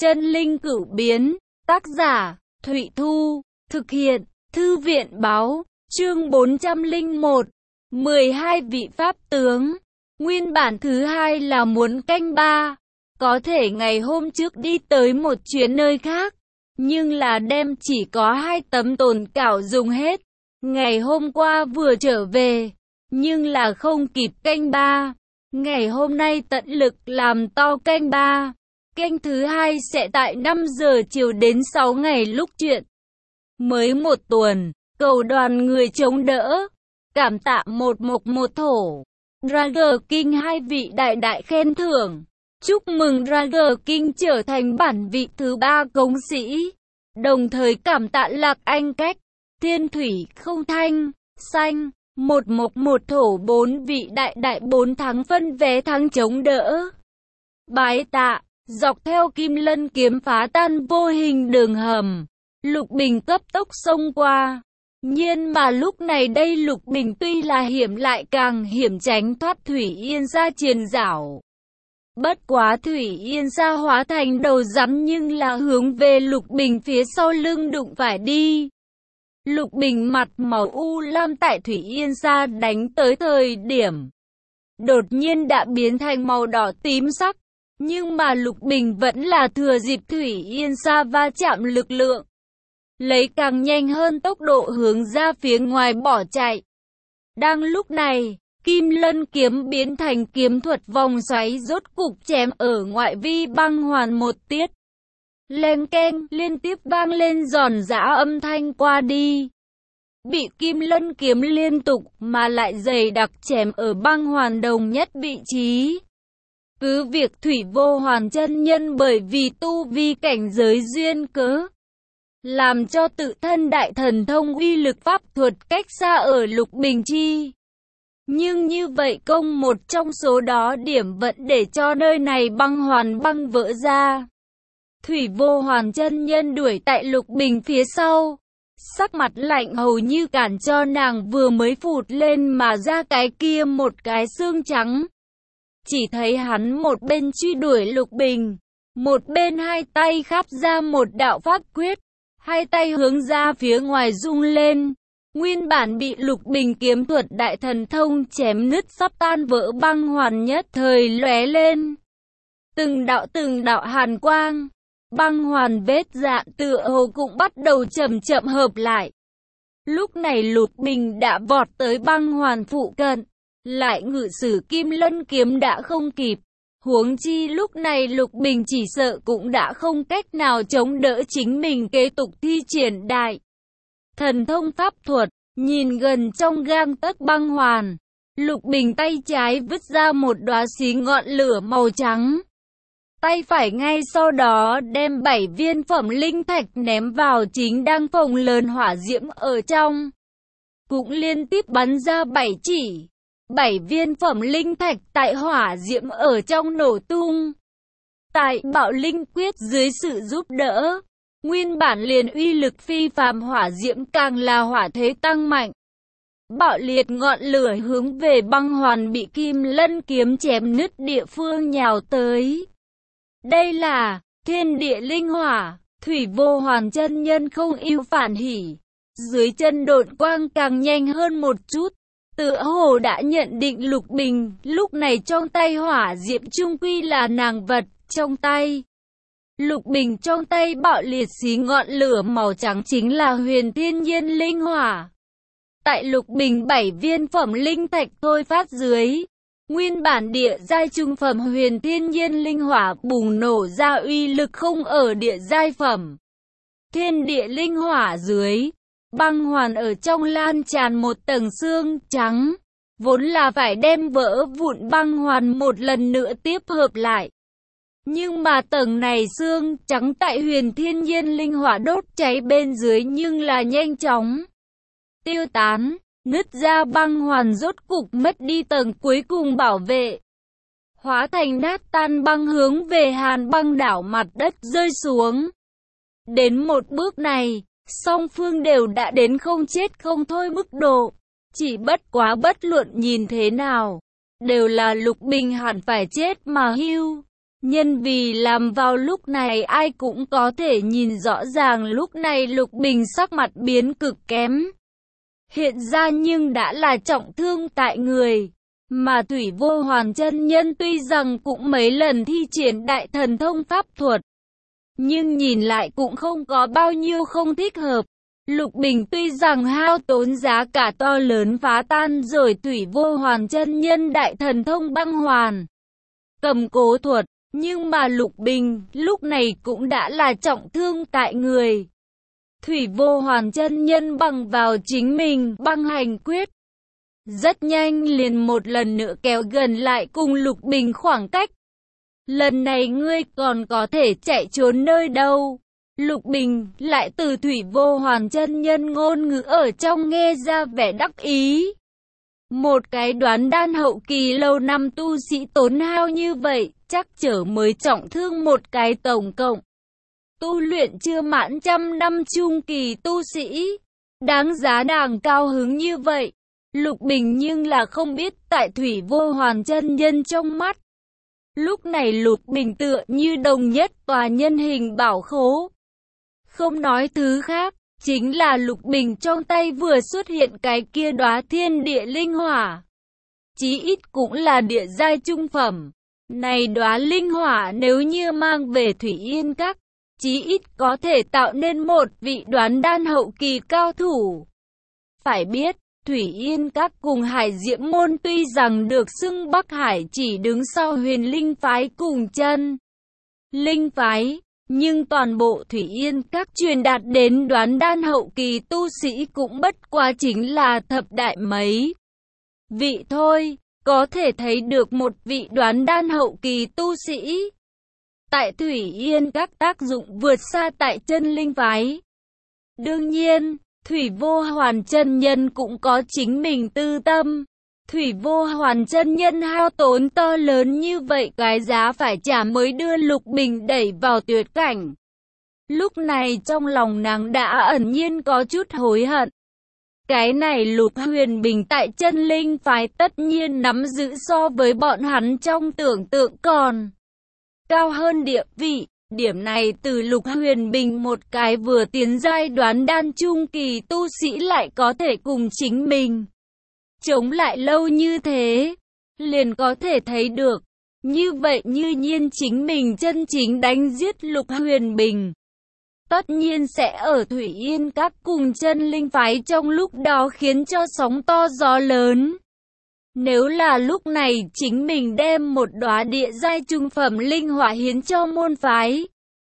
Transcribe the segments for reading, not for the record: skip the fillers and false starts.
Chân linh cửu biến, tác giả, Thụy Thu, thực hiện, Thư viện báo, chương 401, 12 vị pháp tướng. Nguyên bản thứ hai là muốn canh ba, có thể ngày hôm trước đi tới một chuyến nơi khác, nhưng là đem chỉ có 2 tấm tồn cảo dùng hết. Ngày hôm qua vừa trở về, nhưng là không kịp canh ba. Ngày hôm nay tận lực làm to canh ba. Canh thứ hai sẽ tại 5 giờ chiều đến 6 ngày lúc chuyện. Mới một tuần, cầu đoàn người chống đỡ. Cảm tạ một mộc một thổ. Dragon King 2 vị đại đại khen thưởng. Chúc mừng Dragon King trở thành bản vị thứ 3 cống sĩ. Đồng thời cảm tạ Lạc Anh Cách, Thiên Thủy Không Thanh, Xanh, một mộc một thổ 4 vị đại đại 4 tháng phân vé thắng chống đỡ. Bái tạ, dọc theo Kim Lân kiếm phá tan vô hình đường hầm. Lục Bình cấp tốc xông qua. Nhưng mà lúc này đây Lục Bình tuy là hiểm lại càng hiểm tránh thoát Thủy Yên Sa triền giảo. Bất quá Thủy Yên Sa hóa thành đầu rắn nhưng là hướng về Lục Bình phía sau lưng đụng phải đi. Lục Bình mặt màu u lam tại Thủy Yên Sa đánh tới thời điểm đột nhiên đã biến thành màu đỏ tím sắc. Nhưng mà Lục Bình vẫn là thừa dịp Thủy Yên Sa va chạm lực lượng, lấy càng nhanh hơn tốc độ hướng ra phía ngoài bỏ chạy. Đang lúc này, Kim Lân kiếm biến thành kiếm thuật vòng xoáy rốt cục chém ở ngoại vi băng hoàn một tiết. Leng keng liên tiếp vang lên giòn giã âm thanh qua đi. Bị Kim Lân kiếm liên tục mà lại dày đặc chém ở băng hoàn đồng nhất vị trí. Cứ việc Thủy Vô Hoàn chân nhân bởi vì tu vi cảnh giới duyên cớ, làm cho tự thân đại thần thông uy lực pháp thuật cách xa ở Lục Bình chi. Nhưng như vậy công một trong số đó điểm vẫn để cho nơi này băng hoàn băng vỡ ra. Thủy Vô Hoàn chân nhân đuổi tại Lục Bình phía sau. Sắc mặt lạnh hầu như cản cho nàng vừa mới phụt lên mà ra cái kia một cái xương trắng. Chỉ thấy hắn một bên truy đuổi Lục Bình, một bên hai tay khắp ra một đạo pháp quyết, hai tay hướng ra phía ngoài rung lên. Nguyên bản bị Lục Bình kiếm thuật đại thần thông chém nứt sắp tan vỡ băng hoàn nhất thời lóe lên. Từng đạo hàn quang, băng hoàn vết dạn tựa hồ cũng bắt đầu chậm chậm hợp lại. Lúc này Lục Bình đã vọt tới băng hoàn phụ cận, lại ngự sử Kim Lân kiếm đã không kịp. Huống chi lúc này Lục Bình chỉ sợ cũng đã không cách nào chống đỡ chính mình kế tục thi triển đại thần thông pháp thuật. Nhìn gần trong gang tấc băng hoàn, Lục Bình tay trái vứt ra một đóa xí ngọn lửa màu trắng. Tay phải ngay sau đó đem 7 viên phẩm linh thạch ném vào chính đang phồng lớn hỏa diễm ở trong. Cũng liên tiếp bắn ra 7 chỉ. 7 viên phẩm linh thạch tại hỏa diễm ở trong nổ tung. Tại Bạo Linh Quyết dưới sự giúp đỡ, nguyên bản liền uy lực phi phàm hỏa diễm càng là hỏa thế tăng mạnh. Bạo liệt ngọn lửa hướng về băng hoàn bị Kim Lân kiếm chém nứt địa phương nhào tới. Đây là thiên địa linh hỏa. Thủy Vô Hoàn chân nhân không ưu phản hỉ. Dưới chân độn quang càng nhanh hơn một chút. Tựa hồ đã nhận định Lục Bình lúc này trong tay hỏa diễm chung quy là nàng vật trong tay. Lục Bình trong tay bạo liệt xí ngọn lửa màu trắng chính là huyền thiên nhiên linh hỏa. Tại Lục Bình 7 viên phẩm linh thạch thôi phát dưới, nguyên bản địa giai trung phẩm huyền thiên nhiên linh hỏa bùng nổ ra uy lực không ở địa giai phẩm. Thiên địa linh hỏa dưới, băng hoàn ở trong lan tràn một tầng xương trắng, vốn là phải đem vỡ vụn băng hoàn một lần nữa tiếp hợp lại. Nhưng mà tầng này xương trắng tại huyền thiên nhiên linh hỏa đốt cháy bên dưới nhưng là nhanh chóng tiêu tán, nứt ra băng hoàn rốt cục mất đi tầng cuối cùng bảo vệ. Hóa thành nát tan băng hướng về Hàn Băng đảo mặt đất rơi xuống. Đến một bước này, song phương đều đã đến không chết không thôi mức độ. Chỉ bất quá bất luận nhìn thế nào, đều là Lục Bình hẳn phải chết mà hưu. Nhân vì làm vào lúc này ai cũng có thể nhìn rõ ràng lúc này Lục Bình sắc mặt biến cực kém. Hiện ra nhưng đã là trọng thương tại người. Mà Thủy Vô Hoàn chân nhân tuy rằng cũng mấy lần thi triển đại thần thông pháp thuật, nhưng nhìn lại cũng không có bao nhiêu không thích hợp. Lục Bình tuy rằng hao tốn giá cả to lớn phá tan rồi Thủy Vô Hoàn chân nhân đại thần thông băng hoàn, cầm cố thuật, nhưng mà Lục Bình lúc này cũng đã là trọng thương tại người. Thủy Vô Hoàn chân nhân bằng vào chính mình băng hành quyết, rất nhanh liền một lần nữa kéo gần lại cùng Lục Bình khoảng cách. Lần này ngươi còn có thể chạy trốn nơi đâu? Lục Bình lại từ Thủy Vô Hoàn chân nhân ngôn ngữ ở trong nghe ra vẻ đắc ý. Một cái đoán đan hậu kỳ lâu năm tu sĩ tốn hao như vậy, chắc chở mới trọng thương một cái tổng cộng tu luyện chưa mãn trăm năm trung kỳ tu sĩ. Đáng giá nàng cao hứng như vậy. Lục Bình nhưng là không biết tại Thủy Vô Hoàn chân nhân trong mắt. Lúc này Lục Bình tựa như đồng nhất tòa nhân hình bảo khố. Không nói thứ khác, chính là Lục Bình trong tay vừa xuất hiện cái kia đóa thiên địa linh hỏa. Chí ít cũng là địa giai trung phẩm. Này đóa linh hỏa nếu như mang về Thủy Yên Các, chí ít có thể tạo nên một vị đoán đan hậu kỳ cao thủ. Phải biết, Thủy Yên Các cùng Hải Diễm Môn tuy rằng được xưng Bắc Hải chỉ đứng sau Huyền Linh Phái cùng Chân Linh Phái, nhưng toàn bộ Thủy Yên Các truyền đạt đến đoán đan hậu kỳ tu sĩ cũng bất quá chính là thập đại mấy vị thôi, có thể thấy được một vị đoán đan hậu kỳ tu sĩ tại Thủy Yên Các tác dụng vượt xa tại Chân Linh Phái. Đương nhiên, Thủy Vô Hoàn chân nhân cũng có chính mình tư tâm. Thủy Vô Hoàn chân nhân hao tốn to lớn như vậy, cái giá phải trả mới đưa Lục Bình đẩy vào tuyệt cảnh. Lúc này trong lòng nàng đã ẩn nhiên có chút hối hận. Cái này Lục Huyền Bình tại Chân Linh Phái tất nhiên nắm giữ so với bọn hắn trong tưởng tượng còn cao hơn địa vị. Điểm này từ Lục Huyền Bình một cái vừa tiến giai đoán đan trung kỳ tu sĩ lại có thể cùng chính mình chống lại lâu như thế, liền có thể thấy được. Như vậy như nhiên chính mình chân chính đánh giết Lục Huyền Bình, tất nhiên sẽ ở Thủy Yên Các cùng Chân Linh Phái trong lúc đó khiến cho sóng to gió lớn. Nếu là lúc này chính mình đem một đóa địa giai trung phẩm linh hỏa hiến cho môn phái,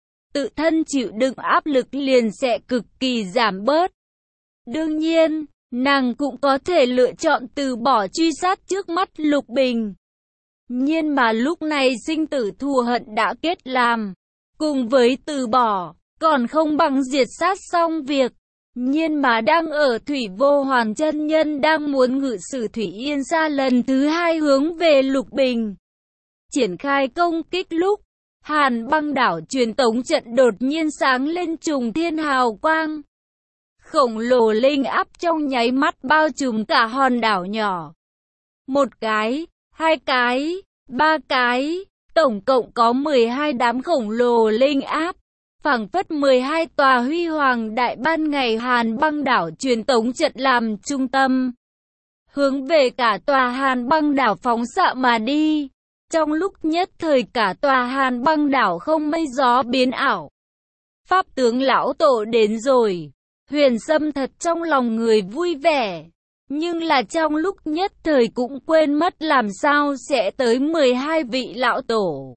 tự thân chịu đựng áp lực liền sẽ cực kỳ giảm bớt. Đương nhiên, nàng cũng có thể lựa chọn từ bỏ truy sát trước mắt Lục Bình. Nhưng mà lúc này sinh tử thù hận đã kết làm, cùng với từ bỏ, còn không bằng diệt sát xong việc. Nhưng mà đang ở Thủy Vô Hoàn chân nhân đang muốn ngự sử Thủy Yên Sa lần thứ hai hướng về Lục Bình triển khai công kích lúc, Hàn Băng Đảo truyền tống trận đột nhiên sáng lên trùng thiên hào quang. Khổng lồ linh áp trong nháy mắt bao trùm cả hòn đảo nhỏ. Một cái, hai cái, ba cái, tổng cộng có 12 đám khổng lồ linh áp. Phảng phất 12 tòa huy hoàng đại ban ngày Hàn Băng Đảo truyền tống trận làm trung tâm, hướng về cả tòa Hàn Băng Đảo phóng xạ mà đi. Trong lúc nhất thời cả tòa Hàn Băng Đảo không mây gió biến ảo. Pháp tướng lão tổ đến rồi. Huyền Sâm thật trong lòng người vui vẻ, nhưng là trong lúc nhất thời cũng quên mất làm sao sẽ tới 12 vị lão tổ,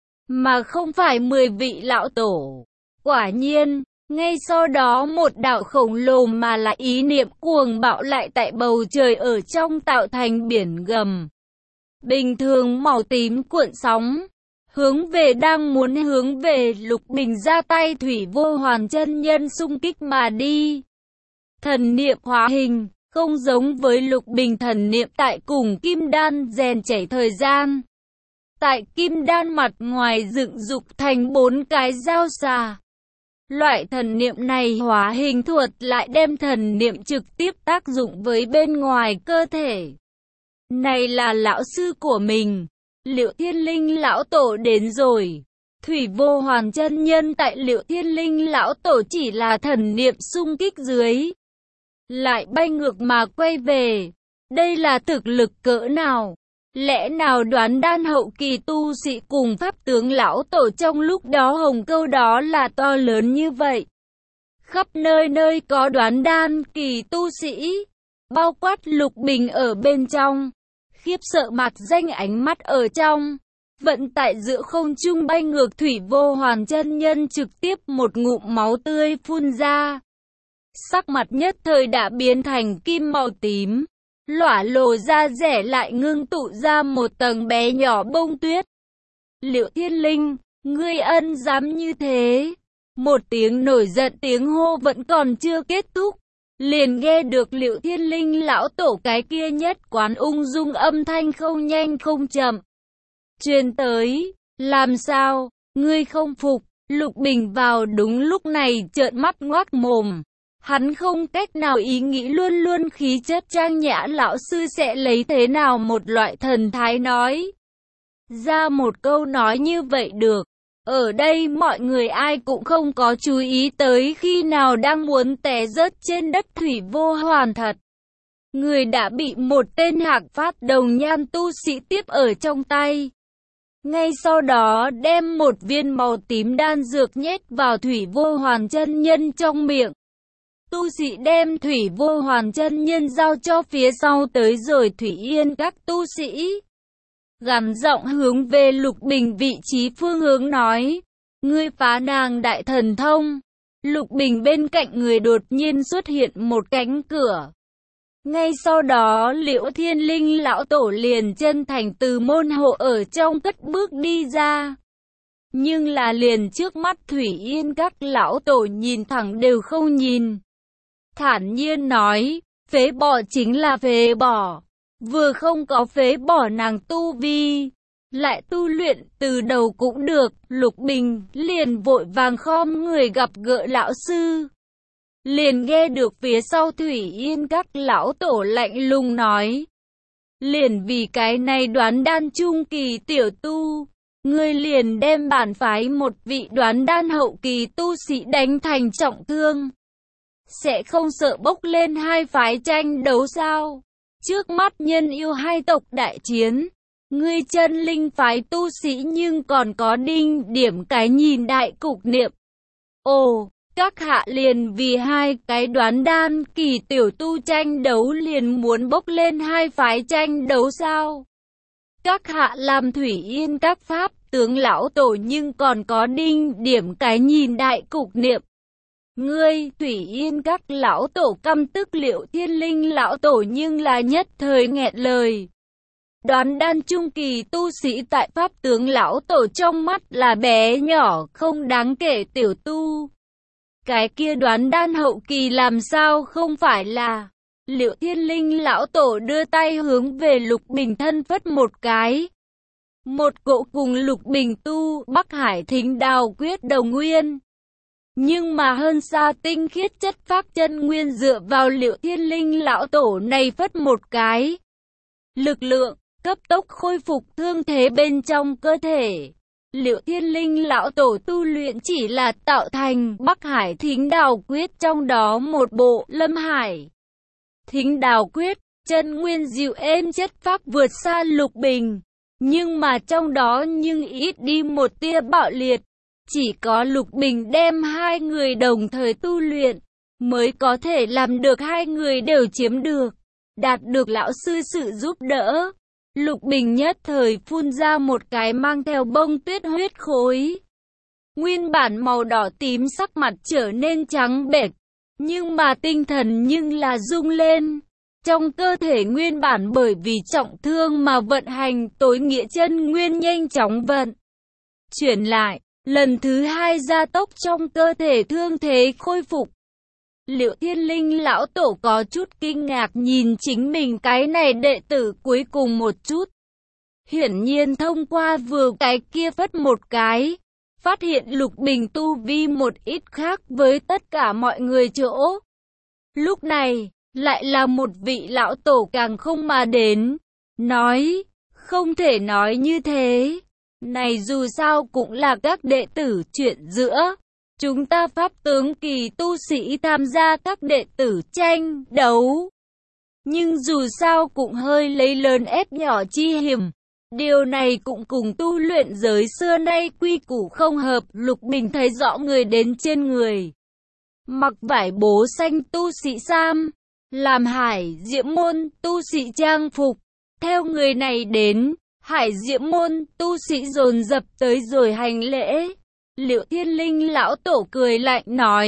mà không phải 10 vị lão tổ. Quả nhiên, ngay sau đó một đạo khổng lồ mà là ý niệm cuồng bạo lại tại bầu trời ở trong tạo thành biển gầm bình thường màu tím cuộn sóng, hướng về Lục Bình ra tay. Thủy Vô Hoàn chân nhân xung kích mà đi. Thần niệm hóa hình, không giống với Lục Bình thần niệm tại cùng kim đan rèn chảy thời gian. Tại kim đan mặt ngoài dựng dục thành 4 cái dao xà. Loại thần niệm này hóa hình thuật lại đem thần niệm trực tiếp tác dụng với bên ngoài cơ thể. Này là lão sư của mình, Liệu Thiên Linh lão tổ đến rồi. Thủy Vô Hoàn chân nhân tại Liệu Thiên Linh lão tổ chỉ là thần niệm xung kích dưới, lại bay ngược mà quay về. Đây là thực lực cỡ nào? Lẽ nào đoán đan hậu kỳ tu sĩ cùng pháp tướng lão tổ trong lúc đó hồng câu đó là to lớn như vậy? Khắp nơi nơi có đoán đan kỳ tu sĩ, bao quát Lục Bình ở bên trong. Khiếp sợ mạc danh ánh mắt ở trong. Vận tại giữa không trung bay ngược Thủy Vô Hoàn chân nhân trực tiếp một ngụm máu tươi phun ra. Sắc mặt nhất thời đã biến thành kim màu tím. Lỏa lồ da rẻ lại ngưng tụ ra một tầng bé nhỏ bông tuyết. Liệu Thiên Linh, ngươi ân dám như thế? Một tiếng nổi giận tiếng hô vẫn còn chưa kết thúc. Liền nghe được Liệu Thiên Linh lão tổ cái kia nhất quán ung dung âm thanh không nhanh không chậm truyền tới. Làm sao? Ngươi không phục? Lục Bình vào đúng lúc này trợn mắt ngoác mồm. Hắn không cách nào ý nghĩ luôn luôn khí chất trang nhã lão sư sẽ lấy thế nào một loại thần thái nói ra một câu nói như vậy được. Ở đây mọi người ai cũng không có chú ý tới khi nào đang muốn té rớt trên đất Thủy Vô Hoàn thật. Người đã bị một tên hạc phát đồng nhan tu sĩ tiếp ở trong tay. Ngay sau đó đem một viên màu tím đan dược nhét vào Thủy Vô Hoàn chân nhân trong miệng. Tu sĩ đem Thủy Vô Hoàn chân nhân giao cho phía sau tới rồi Thủy Yên các tu sĩ. Gằn giọng hướng về Lục Bình vị trí phương hướng nói. Ngươi phá nàng đại thần thông. Lục Bình bên cạnh người đột nhiên xuất hiện một cánh cửa. Ngay sau đó Liễu Thiên Linh lão tổ liền chân thành từ môn hộ ở trong cất bước đi ra. Nhưng là liền trước mắt Thủy Yên các lão tổ nhìn thẳng đều không nhìn. Thản nhiên nói, phế bỏ chính là phế bỏ. Vừa không có phế bỏ nàng tu vi, lại tu luyện từ đầu cũng được. Lục Bình liền vội vàng khom người gặp gỡ lão sư. Liền nghe được phía sau Thủy Yên các lão tổ lạnh lùng nói. Liền vì cái này đoán đan trung kỳ tiểu tu, ngươi liền đem bản phái một vị đoán đan hậu kỳ tu sĩ đánh thành trọng thương. Sẽ không sợ bốc lên hai phái tranh đấu sao? Trước mắt nhân yêu hai tộc đại chiến, ngươi chân linh phái tu sĩ nhưng còn có đinh điểm cái nhìn đại cục niệm. Ồ, các hạ liền vì hai cái đoán đan kỳ tiểu tu tranh đấu liền muốn bốc lên hai phái tranh đấu sao? Các hạ làm Thủy Yên các pháp tướng lão tổ nhưng còn có đinh điểm cái nhìn đại cục niệm. Ngươi, Thủy Yên các lão tổ căm tức Liệu Thiên Linh lão tổ nhưng là nhất thời nghẹn lời. Đoán đan trung kỳ tu sĩ tại pháp tướng lão tổ trong mắt là bé nhỏ không đáng kể tiểu tu. Cái kia đoán đan hậu kỳ làm sao không phải là. Liệu Thiên Linh lão tổ đưa tay hướng về Lục Bình thân phất một cái. Một cỗ cùng Lục Bình tu Bắc Hải Thính Đào quyết đồng nguyên. Nhưng mà hơn xa tinh khiết chất pháp chân nguyên dựa vào Liệu Thiên Linh lão tổ này phất một cái. Lực lượng, cấp tốc khôi phục thương thế bên trong cơ thể. Liệu Thiên Linh lão tổ tu luyện chỉ là tạo thành Bắc Hải Thính Đào quyết trong đó một bộ Lâm Hải Thính Đào quyết, chân nguyên dịu êm chất pháp vượt xa Lục Bình. Nhưng mà trong đó nhưng ít đi một tia bạo liệt. Chỉ có Lục Bình đem hai người đồng thời tu luyện, mới có thể làm được hai người đều chiếm được, đạt được lão sư sự giúp đỡ. Lục Bình nhất thời phun ra một cái mang theo bông tuyết huyết khối. Nguyên bản màu đỏ tím sắc mặt trở nên trắng bệch, nhưng mà tinh thần nhưng là rung lên. Trong cơ thể nguyên bản bởi vì trọng thương mà vận hành tối nghĩa chân nguyên nhanh chóng vận chuyển lại. Lần thứ hai gia tốc trong cơ thể thương thế khôi phục. Liệu Thiên Linh lão tổ có chút kinh ngạc nhìn chính mình cái này đệ tử cuối cùng một chút. Hiển nhiên thông qua vừa cái kia phất một cái, phát hiện Lục Bình tu vi một ít khác với tất cả mọi người chỗ. Lúc này, lại là một vị lão tổ càng không mà đến, nói, Không thể nói như thế. Này dù sao cũng là các đệ tử, chuyện giữa chúng ta pháp tướng kỳ tu sĩ tham gia các đệ tử tranh đấu. Nhưng dù sao cũng hơi lấy lớn ép nhỏ chi hiểm. Điều này cũng cùng tu luyện giới xưa nay quy củ không hợp. Lục Bình thấy rõ người đến trên người mặc vải bố xanh tu sĩ sam, làm Hải Diễm môn tu sĩ trang phục. Theo người này đến, Hải Diễm môn tu sĩ dồn dập tới rồi hành lễ. Liệu Thiên Linh lão tổ cười lạnh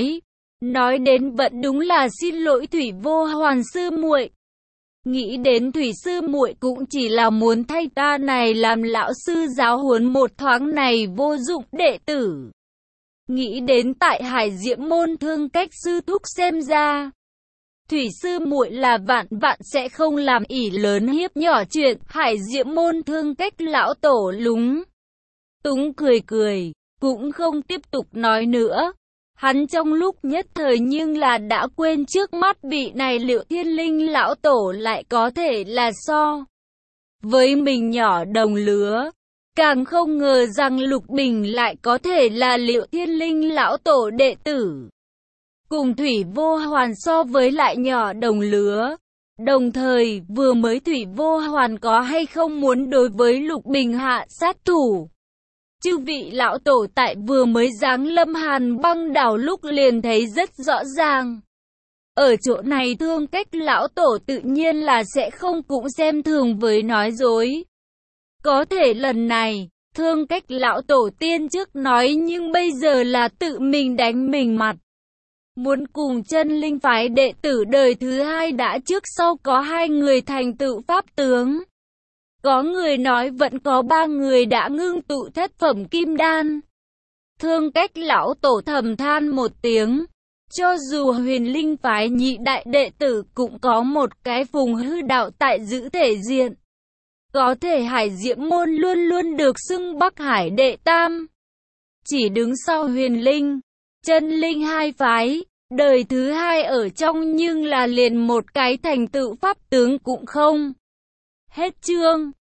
nói đến vẫn đúng là xin lỗi Thủy Vô Hoàn sư muội. Nghĩ đến Thủy sư muội cũng chỉ là muốn thay ta này làm lão sư giáo huấn một thoáng này vô dụng đệ tử. Nghĩ đến tại Hải Diễm môn Thương Cách sư thúc xem ra, Thủy sư muội là vạn sẽ không làm ỷ lớn hiếp nhỏ chuyện. Hải Diễm môn Thương Cách lão tổ lúng túng cười, cũng không tiếp tục nói nữa. Hắn trong lúc nhất thời nhưng là đã quên trước mắt vị này Liệu Thiên Linh lão tổ lại có thể là so với mình nhỏ đồng lứa. Càng không ngờ rằng Lục Bình lại có thể là Liệu Thiên Linh lão tổ đệ tử. Cùng Thủy Vô Hoàn so với lại nhỏ đồng lứa. Đồng thời, vừa mới Thủy Vô Hoàn có hay không muốn đối với Lục Bình hạ sát thủ. Chư vị lão tổ tại vừa mới giáng lâm Hàn Băng đảo lúc liền thấy rất rõ ràng. Ở chỗ này Thương Cách lão tổ tự nhiên là sẽ không cũng xem thường với nói dối. Có thể lần này, Thương Cách lão tổ tiên trước nói nhưng bây giờ là tự mình đánh mình mặt. Muốn cùng Chân Linh phái đệ tử đời thứ hai đã trước sau có 2 người thành tựu pháp tướng. Có người nói vẫn có 3 người đã ngưng tụ thất phẩm kim đan. Thương Cách lão tổ thầm than một tiếng. Cho dù Huyền Linh phái nhị đại đệ tử cũng có một cái Phùng Hư đạo tại giữ thể diện. Có thể Hải Diễm môn luôn luôn được xưng Bắc Hải đệ tam. Chỉ đứng sau Huyền Linh, Chân Linh hai phái, đời thứ hai ở trong nhưng là liền một cái thành tựu pháp tướng cũng không. Hết chương.